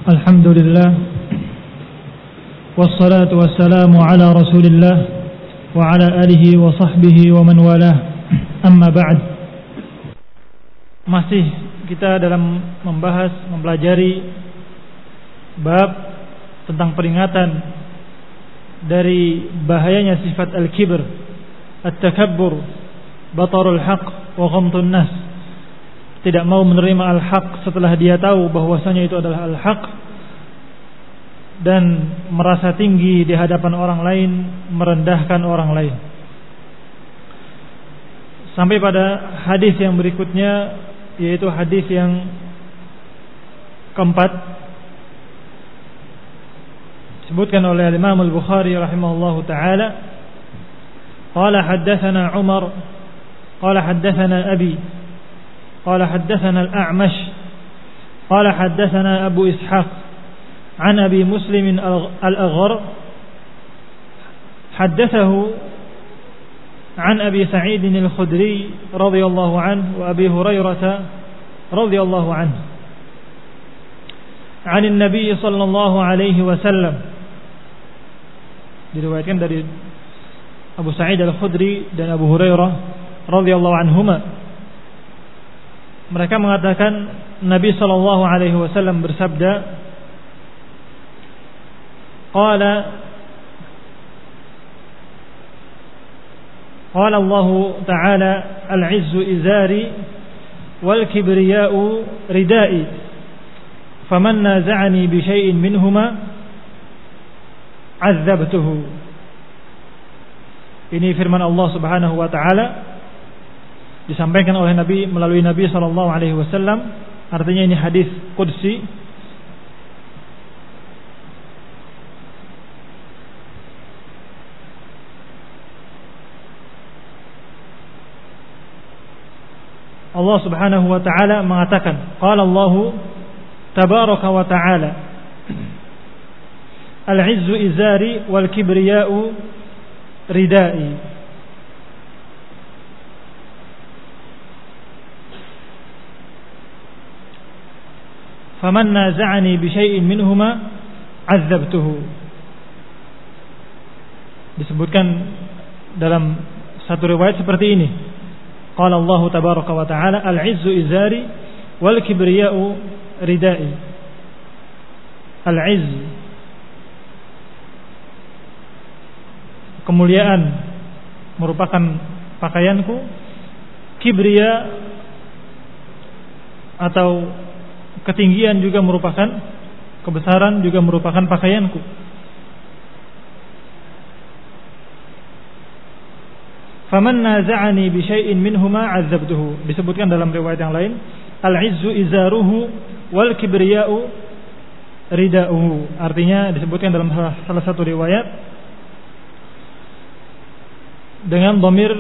Alhamdulillah wassalatu wassalamu ala Rasulillah wa ala alihi wa sahbihi wa man walah. Amma ba'd. Masih kita dalam mempelajari bab tentang peringatan dari bahayanya sifat al-kibr, at-takabbur, batarul haq wa ghamtun nas. Tidak mau menerima al-haq setelah dia tahu bahwasanya itu adalah al-haq, dan merasa tinggi di hadapan orang lain, merendahkan orang lain. Sampai pada hadis yang berikutnya, yaitu hadis yang keempat, disebutkan oleh Imam Al-Bukhari rahimahullahu taala, qala haddatsana Umar qala haddatsana Abi قال حدثنا الأعمش قال حدثنا أبو إسحاق عن أبي مسلم الأغر حدثه عن أبي سعيد الخدري رضي الله عنه وأبي هريرة رضي الله عنه عن النبي صلى الله عليه وسلم. Diriwayatkan dari Abu Sa'id al-Khudri dan Abu Hurairah radhiyallahu anhuma. Mereka mengatakan Nabi sallallahu alaihi wasallam bersabda, qala Allah ta'ala al-'izzu izari wal kibriya'u ridai faman naza'ani bi syai'in minhuma 'adzabtuhu. Ini firman Allah Subhanahu wa taala, disampaikan oleh Nabi melalui Nabi sallallahu alaihi wasallam. Artinya ini hadis qudsi. Allah Subhanahu wa taala mengatakan, qala Allah tabaraka wa taala al-'izzu izari wal kibriya'u ridai. Faman naza'ani bi syai'in minhuma 'adzabtuhu. Disebutkan dalam satu riwayat seperti ini. Qala Allah tabaraka wa ta'ala al-'izzu izari wal kibriya'u ridai. Al-'izz, kemuliaan, merupakan pakaianku. Kibriya atau ketinggian juga merupakan, kebesaran juga merupakan pakaianku. Faman naza'ani bi syai'in minhuma 'adzabtuhu. Disebutkan dalam riwayat yang lain, al-'izzu izaruhu wal kibriya'u rida'uhu. Artinya disebutkan dalam salah satu riwayat dengan dhamir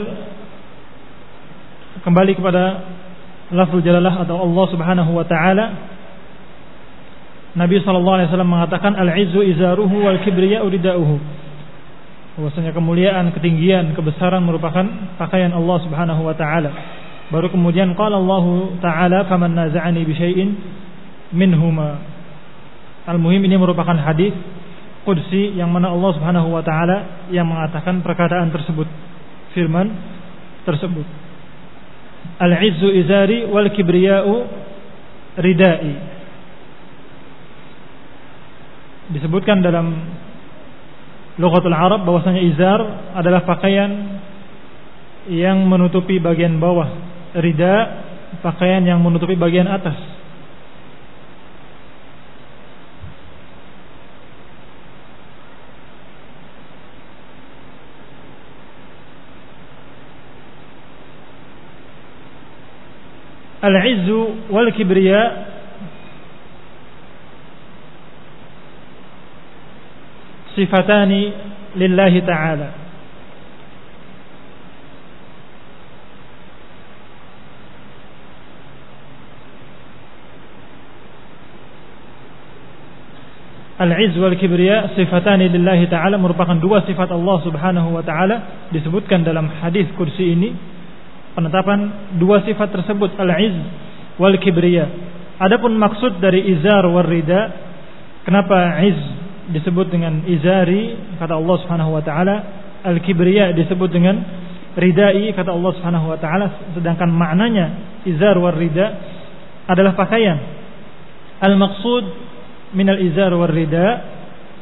kembali kepada lafzul jalalah atau Allah Subhanahu wa taala. Nabi sallallahu alaihi wasallam mengatakan al-'izzu izaruhu wal kibriya'u rida'uhu. Bahwasanya kemuliaan, ketinggian, kebesaran merupakan pakaian Allah Subhanahu wa taala. Baru kemudian qala Allah taala faman naza'ani bi syai'in minhuma. Al-muhim, ini merupakan hadis qudsi yang mana Allah Subhanahu wa taala yang mengatakan perkataan tersebut, firman tersebut. Al-'izzu izari wal kibriya'u ridai. Disebutkan dalam lughatul Arab bahwasanya izar adalah pakaian yang menutupi bagian bawah, rida pakaian yang menutupi bagian atas. Al-'izzu wal kibriya sifatani lillahi ta'ala. Al-'izz wal kibriya sifatani lillahi ta'ala merupakan dua sifat Allah Subhanahu wa ta'ala. Disebutkan dalam hadis kursi ini penetapan dua sifat tersebut, al-'izz wal kibriya. Adapun maksud dari izar wal rida Kenapa izz disebut dengan izari, kata Allah Subhanahu wa taala, al-kibriya disebut dengan ridai, kata Allah Subhanahu wa taala, sedangkan maknanya izar war rida adalah pakaian. Al-maqsud min al-izar war rida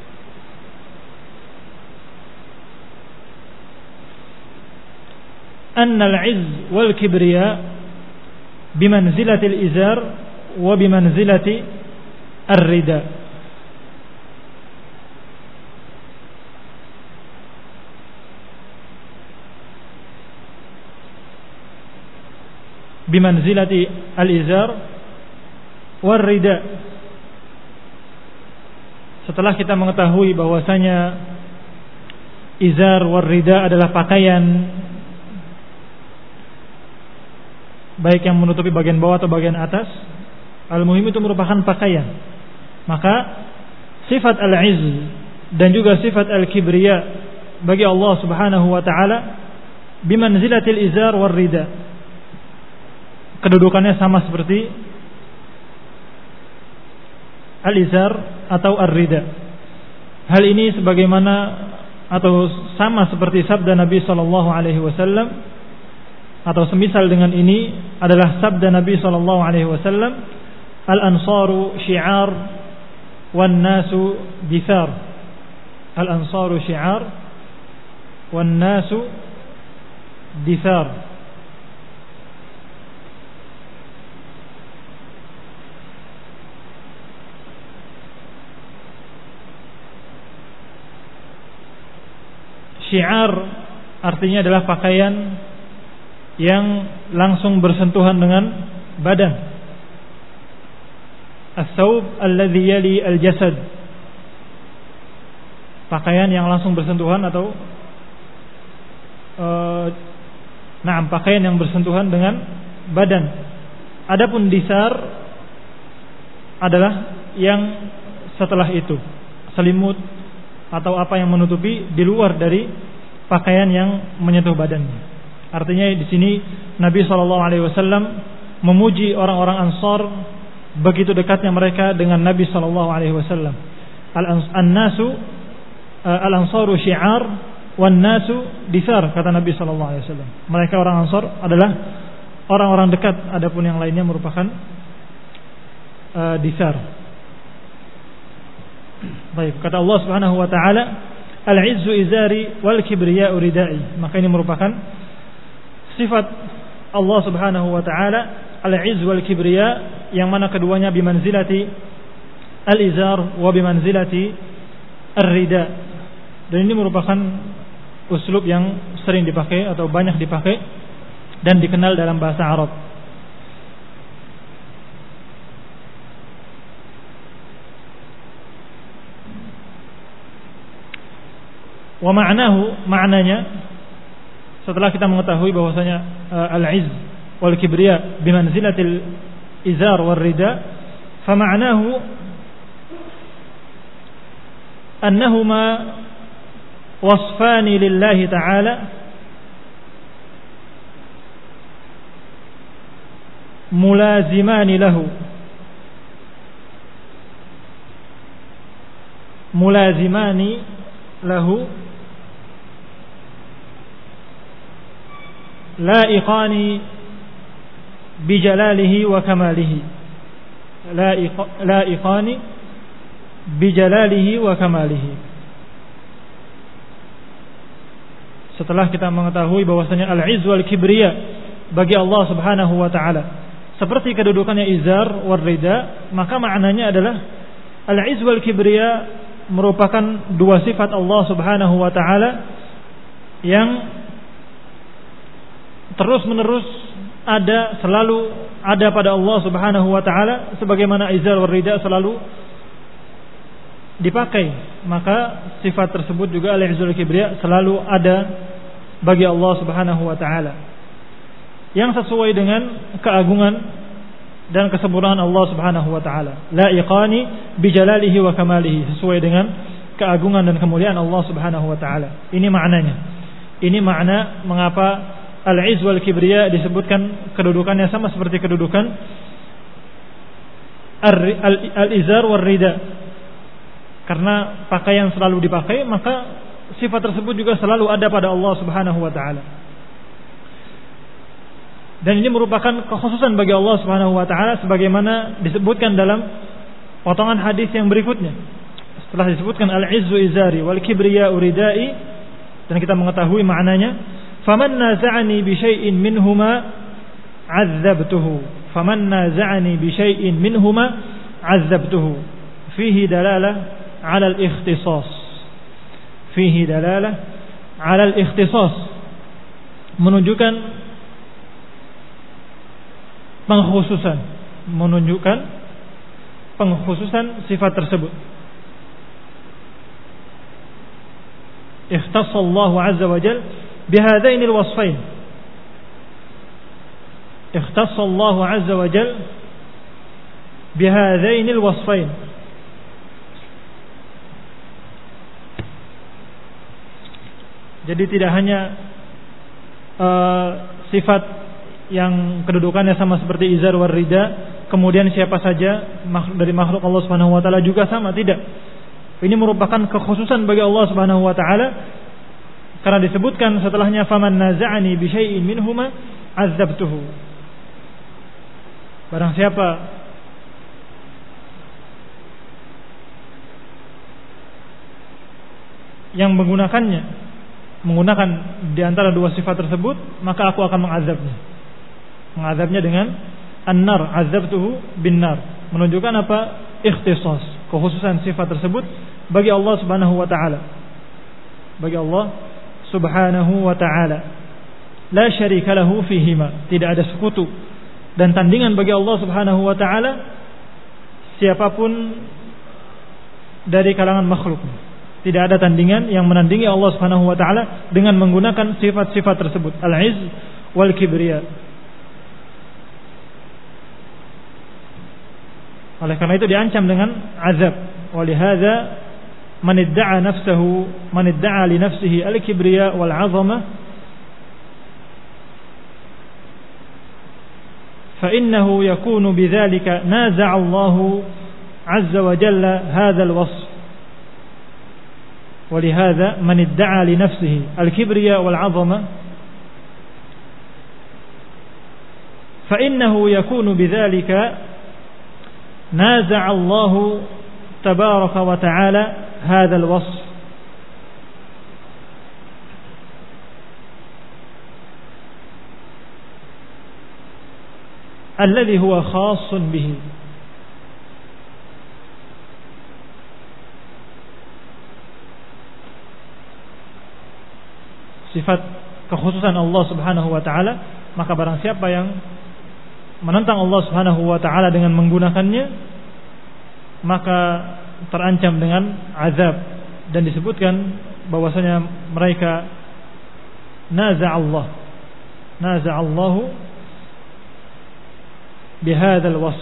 anna al-izz wal kibriya bimanzilati al-izar wa bimanzilati ar-rida. Bimanzilati al-izar war rida. Setelah kita mengetahui bahwasanya izar war rida adalah pakaian, baik yang menutupi bagian bawah atau bagian atas, al-muhim itu merupakan pakaian. Maka sifat al-izz dan juga sifat al-kibriya bagi Allah Subhanahu wa taala bimanzilatil izar war rida. Kedudukannya sama seperti al-izar atau ar-rida. Hal ini sebagaimana atau sama seperti sabda Nabi sallallahu alaihi wasallam, atau semisal dengan ini adalah sabda Nabi sallallahu alaihi wasallam, al-ansaru syi'ar wan nasu dithar. Al-ansaru syi'ar wan nasu dithar. Syi'ar artinya adalah pakaian yang langsung bersentuhan dengan badan. As-thawb alladhi yali al-jasad. Pakaian yang langsung bersentuhan atau pakaian yang bersentuhan dengan badan. Adapun disar adalah yang setelah itu, selimut atau apa yang menutupi di luar dari pakaian yang menyentuh badannya. Artinya di sini Nabi SAW memuji orang-orang Ansar, begitu dekatnya mereka dengan Nabi SAW. Al-ansaru syi'ar wan nasu disar, kata Nabi SAW. Mereka orang Ansar adalah orang-orang dekat, adapun yang lainnya merupakan disar. Baik, kata Allah Subhanahu wa taala, al-izzu izari wal kibriya'u ridai. Maka ini merupakan sifat Allah Subhanahu wa taala, al-izz wal kibriya, yang mana keduanya bimanzilati al-izar wa bimanzilati ar-rida. Dan ini merupakan uslub yang sering dipakai atau banyak dipakai dan dikenal dalam bahasa Arab. Wa ma'nahu, maknanya setelah kita mengetahui bahwasanya al-izz wal kibriya bimanzilatil izar war rida, fa ma'nahu annahuma wasfani lillahi ta'ala mulazimani lahu, mulazimani lahu laiqani bijalalihi wa kamalihi, laiqani bijalalihi wa kamalihi. Setelah kita mengetahui bahwasanya al-izz wal kibriya bagi Allah Subhanahu wa taala seperti kedudukannya izar war rida, maka maknanya adalah al-izz wal kibriya merupakan dua sifat Allah Subhanahu wa taala yang terus-menerus ada, selalu ada pada Allah Subhanahu wa taala, sebagaimana izar war rida selalu dipakai. Maka sifat tersebut juga al-izz wal kibriya selalu ada bagi Allah Subhanahu wa taala, yang sesuai dengan keagungan dan kesempurnaan Allah Subhanahu wa taala. Laiqani bijalalihi wa kamalihi, sesuai dengan keagungan dan kemuliaan Allah Subhanahu wa taala. Ini maknanya. Ini makna mengapa al-izz wal kibriya disebutkan kedudukannya sama seperti kedudukan al-izar war rida. Karena pakaian selalu dipakai, maka sifat tersebut juga selalu ada pada Allah Subhanahu wa taala. Dan ini merupakan kekhususan bagi Allah Subhanahu wa taala sebagaimana disebutkan dalam potongan hadis yang berikutnya. Setelah disebutkan al-izzu izari wal kibriya uridai, dan kita mengetahui maknanya, faman naza'ani bi syai'in minhuma 'adzabtuhu. Faman naza'ani bi syai'in minhuma 'adzabtuhu. Fihi dalalah 'ala al-ikhtisas. Fihi dalalah 'ala al-ikhtisas. Menunjukkan pengkhususan, menunjukkan pengkhususan sifat tersebut. Ikhtassallahu azza wa jalla bihadaini alwasfain. Ikhtassallahu azza wa jalla bihadaini alwasfain. Jadi tidak hanya sifat yang kedudukannya sama seperti izar war rida, kemudian siapa saja dari makhluk Allah Subhanahu wa taala juga sama, tidak. Ini merupakan kekhususan bagi Allah Subhanahu wa taala karena disebutkan setelahnya faman naza'ani bi syai'in minhuma 'adzabtuhu. Barang siapa yang menggunakan di antara dua sifat tersebut, maka aku akan mengazabnya dengan an-nar, 'adzabtuhu bin nar. Menunjukkan apa? Ikhtisas, kekhususan sifat tersebut bagi Allah Subhanahu wa taala. Bagi Allah Subhanahu wa taala. La syarika lahu fihima, tidak ada sekutu dan tandingan bagi Allah Subhanahu wa taala siapapun dari kalangan makhluk. Tidak ada tandingan yang menandingi Allah Subhanahu wa taala dengan menggunakan sifat-sifat tersebut, al-izz wal kibriya. Oleh karena itu diancam dengan azab. Walihada man idda'a li nafsihi al-kibriya wal 'azamah fa innahu yakunu bidzalika naza'a Allahu 'azza wa jalla hadha al-wasf. Walihada man idda'a li nafsihi al-kibriya wal 'azamah fa innahu yakunu bidzalika نازع الله تبارك وتعالى هذا الوصف الذي هو خاص به. Sifat kekhususan Allah Subhanahu wa taala, maka barang siapa yang menentang Allah Subhanahu wa taala dengan menggunakannya, maka terancam dengan azab. Dan disebutkan bahwasanya mereka naza'allahu bihadzal wasf.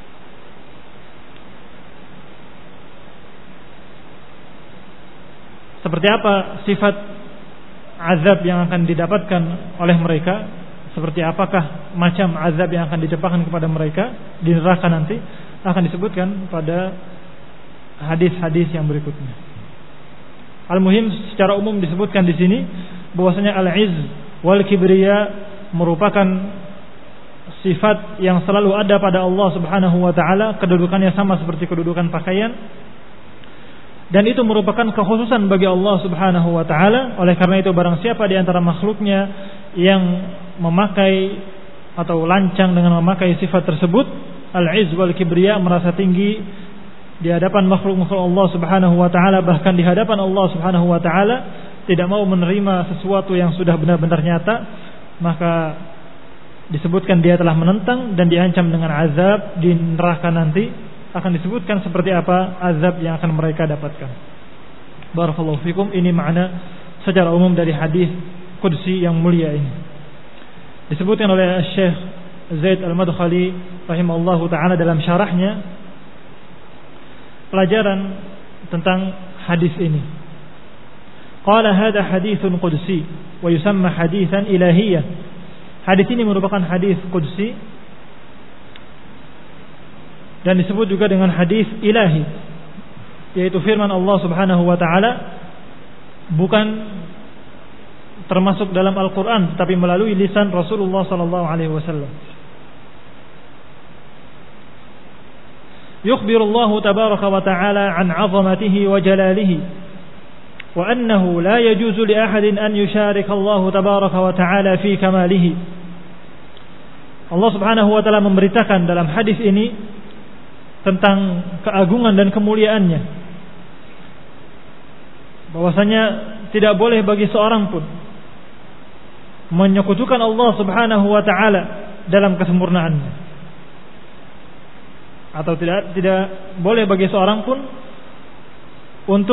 Seperti apa sifat azab yang akan didapatkan oleh mereka? Seperti apakah macam azab yang akan ditimpakan kepada mereka di neraka nanti, akan disebutkan pada hadis-hadis yang berikutnya. Al-muhim, secara umum disebutkan di sini bahwasanya al-izz wal kibriya merupakan sifat yang selalu ada pada Allah Subhanahu wa taala, kedudukannya sama seperti kedudukan pakaian. Dan itu merupakan kekhususan bagi Allah Subhanahu wa taala. Oleh karena itu barang siapa di antara makhluknya yang memakai atau lancang dengan memakai sifat tersebut, al-izz wal kibriya, merasa tinggi di hadapan makhluk-makhluk Allah Subhanahu wa taala, bahkan di hadapan Allah Subhanahu wa taala, tidak mau menerima sesuatu yang sudah benar-benar nyata, maka disebutkan dia telah menentang dan diancam dengan azab di neraka nanti. Akan disebutkan seperti apa azab yang akan mereka dapatkan. Barakallahu fikum. Ini makna secara umum dari hadis qudsi yang mulia ini. Disebutkan oleh Syekh Zaid Al-Madkhali rahimahullahu ta'ala dalam syarahnya pelajaran tentang hadis ini. Qala hadha hadithun qudsi wa yusamma hadithan ilahiyah. Hadis ini merupakan hadis qudsi dan disebut juga dengan hadis ilahi. yaitu firman Allah Subhanahu wa taala, bukan termasuk dalam Al-Qur'an tetapi melalui lisan Rasulullah sallallahu alaihi wasallam. Yukhbiru Allah tabaraka wa ta'ala an 'azamatihi wa jalalihi wa annahu la yajuzu li ahadin an yusharika Allah tabaraka wa ta'ala fi kamalihi. Allah Subhanahu wa taala memberitakan dalam hadis ini tentang keagungan dan kemuliaannya, bahwasanya tidak boleh bagi seorang pun menyekutukan Allah Subhanahu wa taala dalam kesempurnaannya, atau tidak boleh bagi seorang pun untuk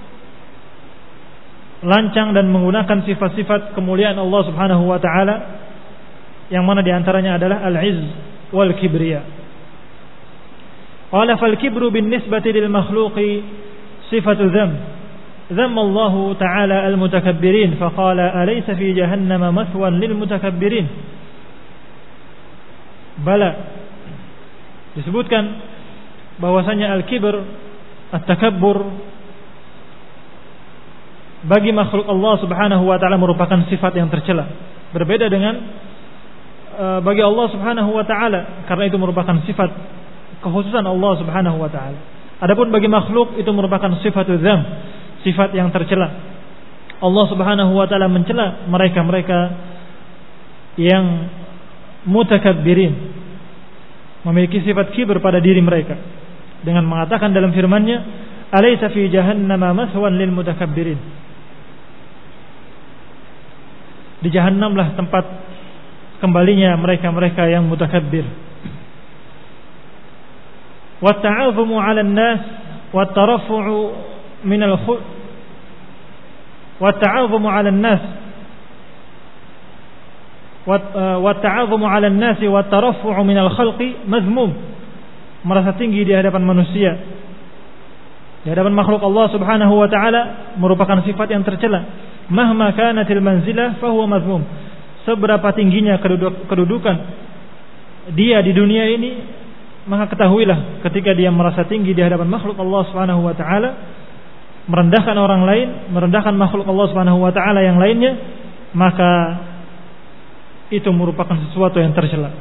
lancang dan menggunakan sifat-sifat kemuliaan Allah Subhanahu wa taala, yang mana diantaranya adalah al-'izz wal kibriya. Qala fal kibru bin nisbati lil makhluqi sifatu dham. Dhamma Allah ta'ala al-mutakabbirin faqala alaysa fi jahannama mathwan lil mutakabbirin. Bala, disebutkan bahwasanya al-kibr, at-takabbur bagi makhluk Allah Subhanahu wa taala merupakan sifat yang tercela. Berbeda dengan bagi Allah Subhanahu wa taala, karena itu merupakan sifat kekhususan Allah Subhanahu wa taala. Adapun bagi makhluk itu merupakan sifatul dzam, sifat yang tercela. Allah Subhanahu wa taala mencela mereka-mereka yang mutakabbirin, memiliki sifat kibir pada diri mereka, dengan mengatakan dalam firman-Nya, alaysa fi jahannama mathwan lil mutakabbirin. Di jahannamlah tempat kembalinya mereka-mereka yang mutakabbir. Wa ta'azumu 'ala an-nas wa tarafu'u min al-khul wa ta'azumu 'ala an-nas wa ta'azumu 'ala an-nas wa tarafu'u min al-khalqi mazmum. Merasa tinggi di hadapan manusia, di hadapan makhluk Allah Subhanahu wa taala merupakan sifat yang tercela. Mahma kanatil manzilah fahuwa mazmum. Seberapa tingginya kedudukan dia di dunia ini, maka ketahuilah ketika dia merasa tinggi di hadapan makhluk Allah Subhanahu wa taala, merendahkan orang lain, merendahkan makhluk Allah Subhanahu wa taala yang lainnya, maka itu merupakan sesuatu yang tercela.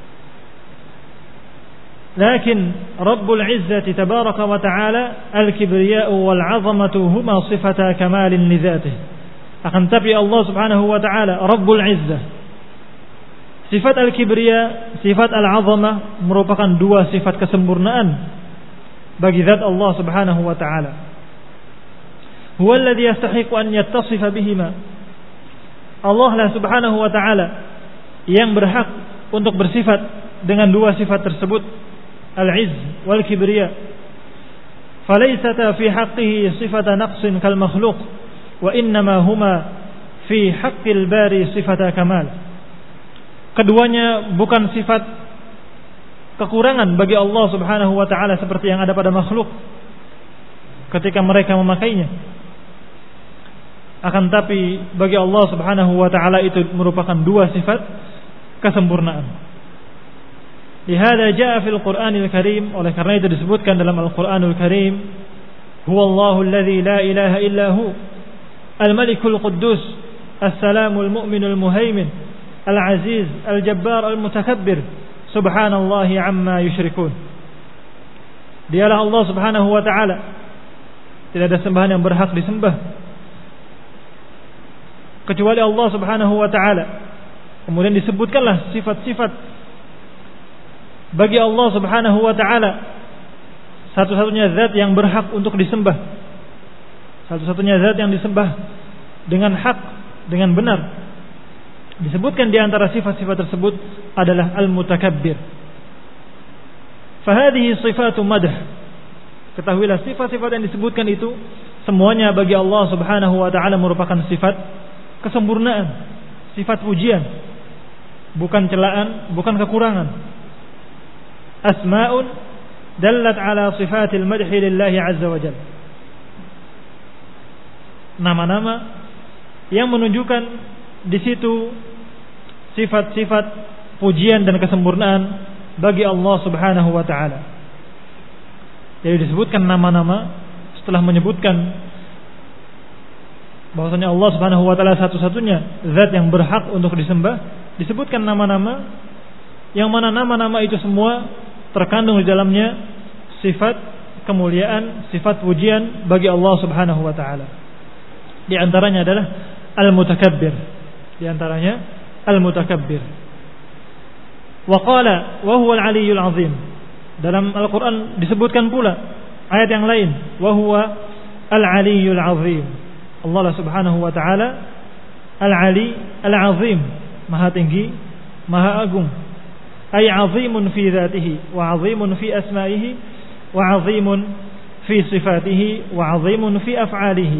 Lakin Rabbul Izzati tabaraka wa ta'ala al-kibriya'u wal 'azamatu huma sifata kamalin li dzatihi. Akan tapi Allah Subhanahu wa ta'ala Rabbul Izzah, sifat al-kibriya, sifat al-'azamah merupakan dua sifat kesempurnaan bagi zat Allah Subhanahu wa ta'ala. Huwa alladhi yastahiqu an yattasifa bihima. Allah lah Subhanahu wa ta'ala yang berhak untuk bersifat dengan dua sifat tersebut, al-'izz wal kibriya. Falaysata fi haqqihi sifata naqsin kal makhluq, wa innama huma fi haqqil bari sifata kamal. Keduanya bukan sifat kekurangan bagi Allah Subhanahu wa taala seperti yang ada pada makhluk ketika mereka memakainya. Akan tapi bagi Allah Subhanahu wa taala itu merupakan dua sifat kesempurnaan. Lihada jaa fil Qur'anil Karim, oleh karena itu disebutkan dalam Al-Qur'anul Karim, huwallahu alladzi la ilaha illa hu al-malikul quddus as-salamul mu'minul muhaimin al-aziz al-jabbar al-mutakabbir subhanallahi amma yusyrikun. Dialah Allah Subhanahu wa taala, tidak ada sembahan yang berhak disembah kecuali Allah Subhanahu wa taala. Kemudian disebutkanlah sifat-sifat bagi Allah Subhanahu wa taala, satu-satunya zat yang berhak untuk disembah, satu-satunya zat yang disembah dengan hak, dengan benar. Disebutkan di antara sifat-sifat tersebut adalah al-mutakabbir. Fahadhihi sifatu madh. Ketahuilah sifat-sifat yang disebutkan itu semuanya bagi Allah Subhanahu wa taala merupakan sifat kesempurnaan, sifat pujian, bukan celaan, bukan kekurangan. Asma'un dallat ala sifatil madhi lillahi azza wa jalla. Nama-nama yang menunjukkan di situ sifat-sifat pujian dan kesempurnaan bagi Allah Subhanahu wa taala. Jadi disebutkan nama-nama setelah menyebutkan bahwasanya Allah Subhanahu wa taala satu-satunya zat yang berhak untuk disembah, disebutkan nama-nama yang mana nama-nama itu semua terkandung di dalamnya sifat kemuliaan, sifat pujian bagi Allah Subhanahu wa taala. Di antaranya adalah Al-Mutakabbir. Di antaranya Al-Mutakabbir. Wa qala wa huwa al-'aliyyul 'azim. Dalam Al-Qur'an disebutkan pula ayat yang lain, wa huwa al-'aliyyul 'azim. Allah Subhanahu wa taala al-'ali al-'azim, maha tinggi, maha agung. Ay 'azimun fi dzatihi wa 'azimun fi asma'ihi wa 'azimun fi sifatihi wa 'azimun fi af'alihi.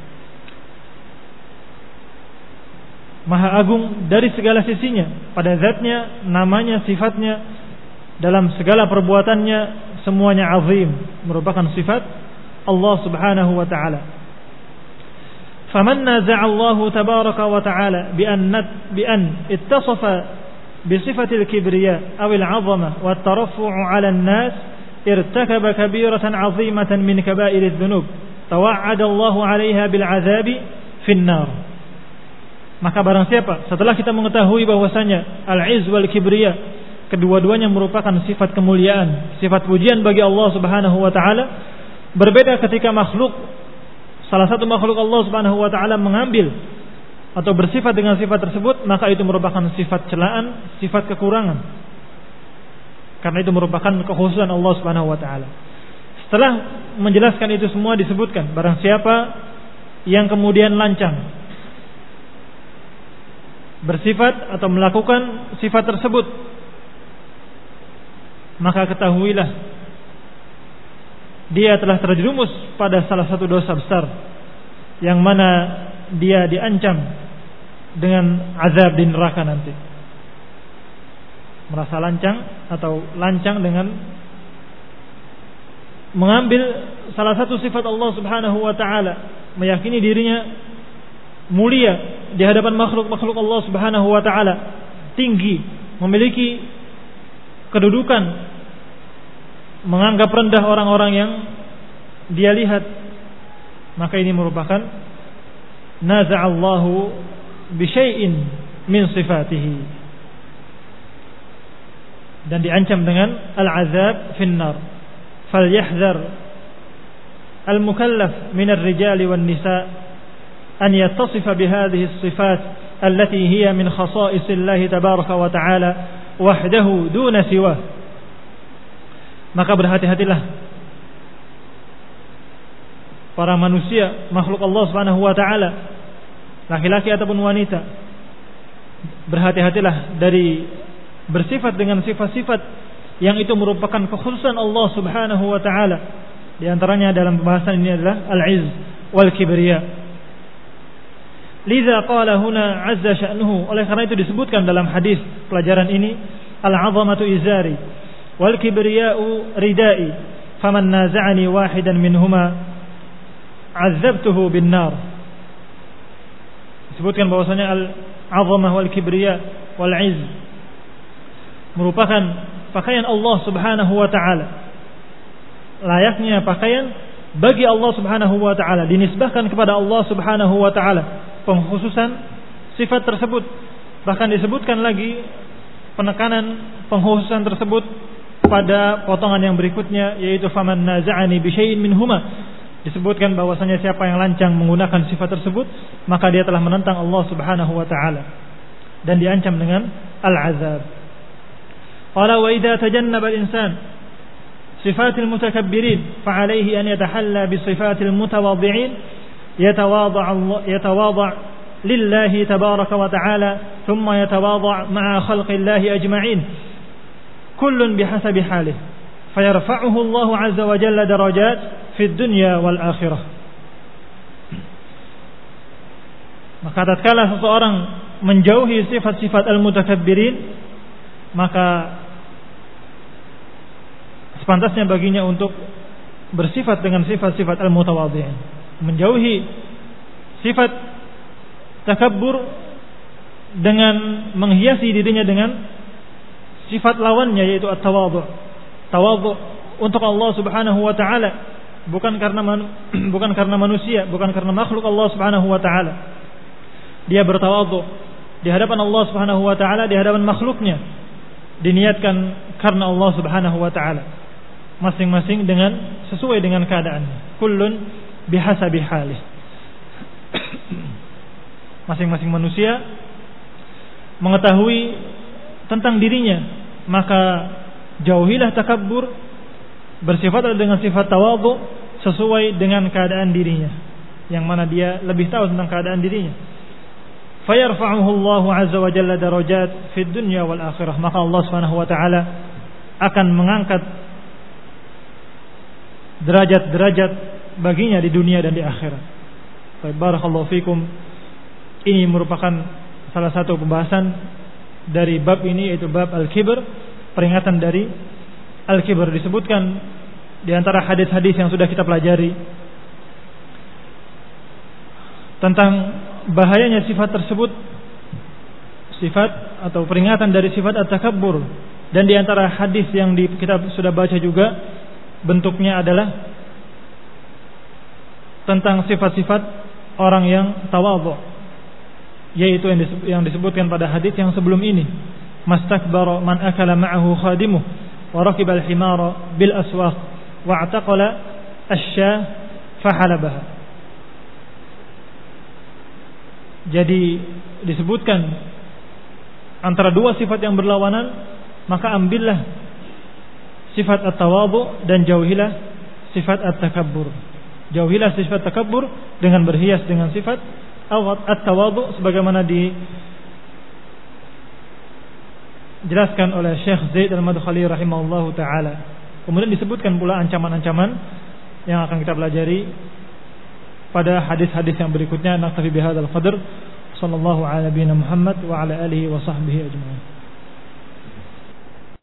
Maha agung dari segala sisinya, pada zatnya, namanya, sifatnya, dalam segala perbuatannya semuanya azim, merupakan sifat Allah Subhanahu wa taala. Faman naza'a Allah tabaraka wa ta'ala bi an ittasafa bi sifatil kibriya aw al 'azama wa at-taraffu' 'ala an-nas irtakaba kabiratan 'azimatan min kaba'ir adh-dhunub tawa'ada Allah 'alayha bil 'adzabi fin nar. Maka barang siapa setelah kita mengetahui bahwasanya al-'izz wal kibriya kedua-duanya merupakan sifat kemuliaan, sifat pujian bagi Allah Subhanahu wa taala, berbeda ketika makhluk, salah satu makhluk Allah Subhanahu wa taala mengambil atau bersifat dengan sifat tersebut, maka itu merupakan sifat celaan, sifat kekurangan. Karena itu merupakan kekhususan Allah Subhanahu wa taala. Setelah menjelaskan itu semua disebutkan barang siapa yang kemudian lancang bersifat atau melakukan sifat tersebut, maka ketahuilah dia telah terjerumus pada salah satu dosa besar, yang mana dia diancam dengan azab di neraka nanti. Merasa lancang atau lancang dengan mengambil salah satu sifat Allah Subhanahu wa taala, meyakini dirinya mulia di hadapan makhluk-makhluk Allah Subhanahu wa taala, tinggi, memiliki kedudukan, menganggap rendah orang-orang yang dia lihat, maka ini merupakan naza'allahu bi syai'in min sifatihi, dan diancam dengan al-azab finnar. Falyahdhar al-mukallaf min ar-rijali wan-nisa أن يتصف بهذه الصفات التي هي من خصائص الله تبارك وتعالى وحده دون سواه. Maka berhati-hatilah para manusia, makhluk Allah Subhanahu wa taala, laki-laki ataupun wanita, berhati-hatilah dari bersifat dengan sifat-sifat yang itu merupakan kekhususan Allah Subhanahu wa taala. Di antaranya dalam pembahasan ini adalah al-'izz wal kibriya. Liza qala huna 'azza sya'nuhu. Oleh karena itu disebutkan dalam hadis pelajaran ini, al-'azamatu izari wal kibriya'u ridai faman naza'ani wahidan minhuma 'adzabtuhu bin nar. Disebutkan bahwasanya al-'azamah wal kibriya wal 'izz merupakan pakaian Allah Subhanahu wa taala, layaknya pakaian bagi Allah Subhanahu wa taala, dinisbahkan kepada Allah Subhanahu wa taala pengkhususan sifat tersebut. Bahkan disebutkan lagi penekanan pengkhususan tersebut pada potongan yang berikutnya, yaitu faman naza'ani bi syai'in minhuma. Disebutkan bahwasanya siapa yang lancang menggunakan sifat tersebut, maka dia telah menentang Allah Subhanahu wa taala dan diancam dengan al-azab. Qala wa idza tajannaba al-insan sifatil mutakabbirin fa alayhi an yatahalla bi sifatil mutawadhi'in يتواضع لله تبارك وتعالى ثم يتواضع مع خلق الله أجمعين كل بحسب حاله فيرفعه الله عز وجل درجات في الدنيا والآخرة. Maka tatkala seseorang menjauhi sifat-sifat al-mutakabbirin, maka sepantasnya baginya untuk bersifat dengan sifat-sifat al-mutawadhi'in, menjauhi sifat takabbur dengan menghiasi dirinya dengan sifat lawannya, yaitu at-tawadhu'. Tawadhu' untuk Allah Subhanahu wa taala bukan karena manusia, bukan karena makhluk Allah Subhanahu wa taala. Dia bertawadhu di hadapan Allah Subhanahu wa taala, di hadapan makhluknya. Diniatkan karena Allah Subhanahu wa taala. Masing-masing sesuai dengan keadaannya. Kullun bihasabi halih. Masing-masing manusia mengetahui tentang dirinya, maka jauhilah takabbur, bersifat dengan sifat tawadhu sesuai dengan keadaan dirinya, yang mana dia lebih tahu tentang keadaan dirinya. Fayarfa'uhu Allah azza wa jalla darajat fid dunya wal akhirah, maka Allah Subhanahu wa taala akan mengangkat derajat-derajat baginya di dunia dan di akhirat. Baik, barakallahu fikum. Ini merupakan salah satu pembahasan dari bab ini, yaitu bab al-kibr, peringatan dari al-kibr. Disebutkan di antara hadis-hadis yang sudah kita pelajari tentang bahayanya sifat tersebut, sifat atau peringatan dari sifat at-takabbur. Dan di antara hadis yang kita sudah baca juga, bentuknya adalah tentang sifat-sifat orang yang tawadhu, yaitu yang disebutkan pada hadis yang sebelum ini. Mastakbara man akala ma'ahu khadimuh wa rakiba al-himara bil aswaq wa ataqala asy-syah fahalabaha. Jadi disebutkan antara dua sifat yang berlawanan, maka ambillah sifat at-tawadhu dan jauhilah sifat at-takabbur. Jauhilah sifat takabbur dengan berhias dengan sifat at-tawadhu, sebagaimana dijelaskan oleh Syekh Zaid Al-Madkhali rahimahullahu taala. Kemudian disebutkan pula ancaman-ancaman yang akan kita pelajari pada hadis-hadis yang berikutnya. Naktafi bihadzal qadar. Sallallahu ala nabiyina Muhammad wa ala alihi wa sahbihi ajma'in.